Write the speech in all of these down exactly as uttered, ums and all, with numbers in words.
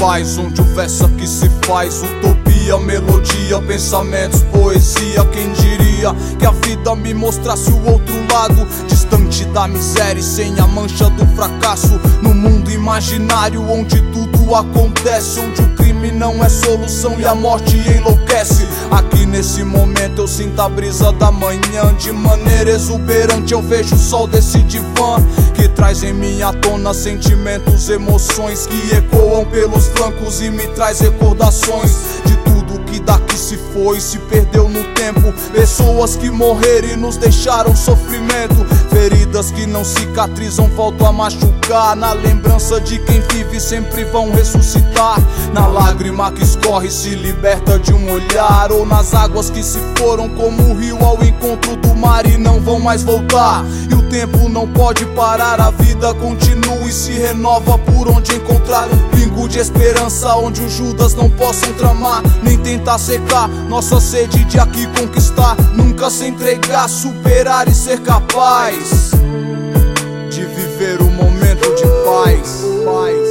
paz, onde o verso aqui se faz utopia, melodia, pensamentos, poesia. Quem diria que a vida me mostrasse o outro lado, distante da miséria e sem a mancha do fracasso. No mundo imaginário onde tudo acontece, onde o crime não é solução e a morte enlouquece. Aqui nesse momento eu sinto a brisa da manhã, de maneira exuberante eu vejo o sol desse divã, que traz em minha tona sentimentos, emoções que ecoam pelos flancos e me traz recordações de tudo que daqui se foi, se perdeu no tempo. Pessoas que morreram e nos deixaram sofrimento, feridas que não cicatrizam voltam a machucar. Na lembrança de quem vive sempre vão ressuscitar. Na lágrima que escorre se liberta de um olhar, ou nas águas que se foram como um rio ao encontro do mar e não vão mais voltar. E o tempo não pode parar, a vida continua e se renova por onde encontrar um pingo de esperança, onde os Judas não possam tramar nem tentar secar nossa sede de aqui conquistar. Nunca se entregar, superar e ser capaz de viver um momento de paz. Paz.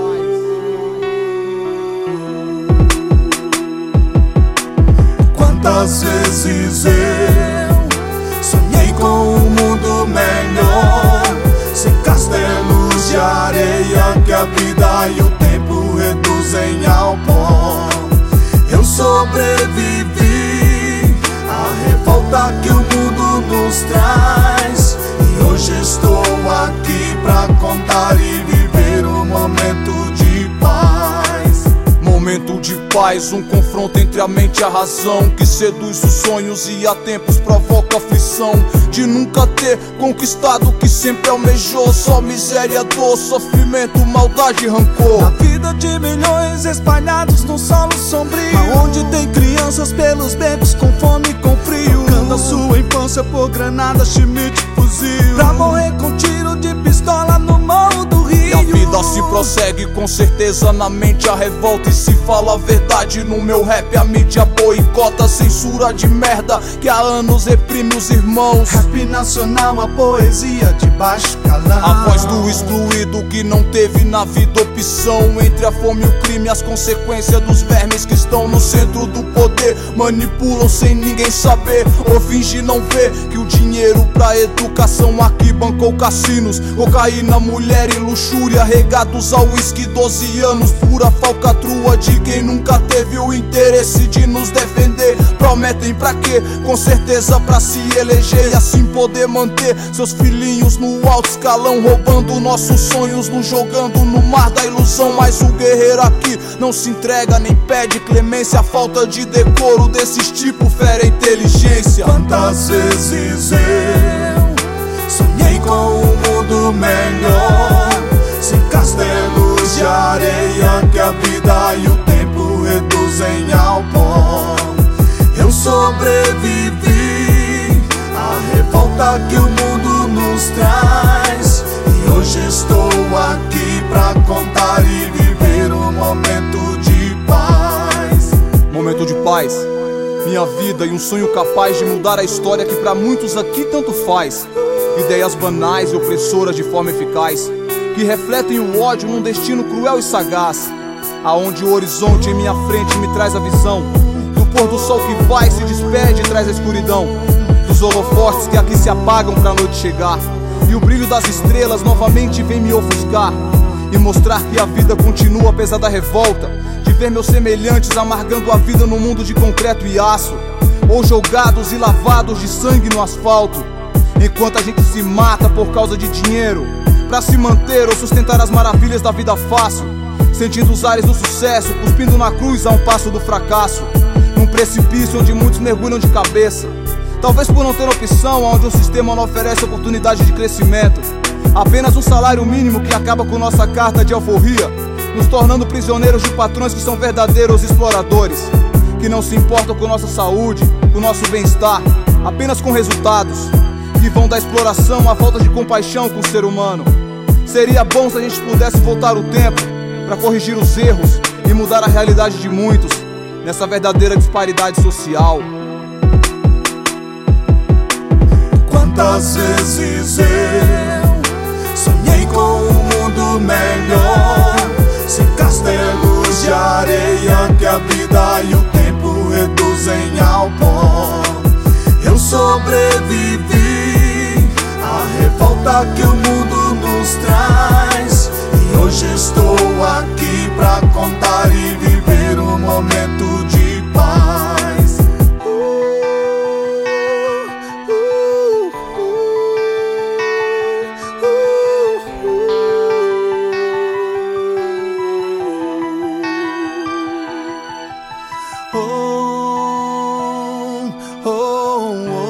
Quantas vezes eu sonhei com um mundo melhor, sem castelos de areia que a vida e o tempo reduzem ao pó. Eu sobrevivi à revolta que o mundo nos traz, e hoje estou aqui pra contar e viver um momento de paz. Momento de paz, um confronto entre a mente e a razão, que seduz os sonhos e a tempos provoca aflição de nunca ter conquistado o que sempre almejou. Só miséria, dor, sofrimento, maldade e rancor. A vida de milhões espalhados num solo sombrio, aonde tem crianças pelos becos com fome e com frio, trocando a sua infância por granada, chimite, fuzil, pra morrer com tiro de pistola no morro do Rio. E a vida se prossegue com certeza na mente a revolta, e se fala a verdade no meu rap a mídia boicota. Censura de merda que há anos reprime os irmãos. Rap nacional, a poesia de baixo calão, a voz do excluído que não teve na vida opção. Entre a fome e o crime, as consequências dos vermes que estão no centro do poder, manipulam sem ninguém saber, ou fingir não ver que o dinheiro pra educação aqui bancou cassinos, cocaína, mulher e luxúria, regados ao uísque. Doze anos, pura falcatrua de quem nunca teve o interesse de nos defender. Prometem pra quê? Com certeza pra se eleger e assim poder manter seus filhinhos no alto escalão, roubando nossos sonhos, nos jogando no mar da ilusão. Mas o guerreiro aqui não se entrega nem pede clemência. A falta de decoro desses tipos fere a inteligência. Quantas vezes eu sonhei com um mundo melhor, sem castelos de areia que a vida e o tempo reduzem ao pó. Eu sobrevivi à revolta que o mundo nos traz, e hoje estou aqui pra contar e viver um momento de paz. Momento de paz, minha vida e um sonho capaz de mudar a história que pra muitos aqui tanto faz. Ideias banais e opressoras de forma eficaz, que refletem o ódio num destino cruel e sagaz, aonde o horizonte em minha frente me traz a visão do pôr do sol que vai, se despede e traz a escuridão, dos holofotes que aqui se apagam pra noite chegar, e o brilho das estrelas novamente vem me ofuscar e mostrar que a vida continua apesar da revolta, de ver meus semelhantes amargando a vida no mundo de concreto e aço, ou jogados e lavados de sangue no asfalto, enquanto a gente se mata por causa de dinheiro, pra se manter ou sustentar as maravilhas da vida fácil, sentindo os ares do sucesso, cuspindo na cruz a um passo do fracasso, num precipício onde muitos mergulham de cabeça, talvez por não ter opção, onde o sistema não oferece oportunidade de crescimento, apenas um salário mínimo que acaba com nossa carta de alforria, nos tornando prisioneiros de patrões que são verdadeiros exploradores, que não se importam com nossa saúde, com nosso bem-estar, apenas com resultados que vão da exploração à falta de compaixão com o ser humano. Seria bom se a gente pudesse voltar o tempo para corrigir os erros e mudar a realidade de muitos nessa verdadeira disparidade social. Quantas vezes eu sonhei com um mundo melhor, sem castelos de areia que a vida e o tempo reduzem ao pó. Eu sobrevivi à revolta que o mundo nos traz, e hoje estou aqui pra contar e viver um momento de paz. Oh, oh, oh.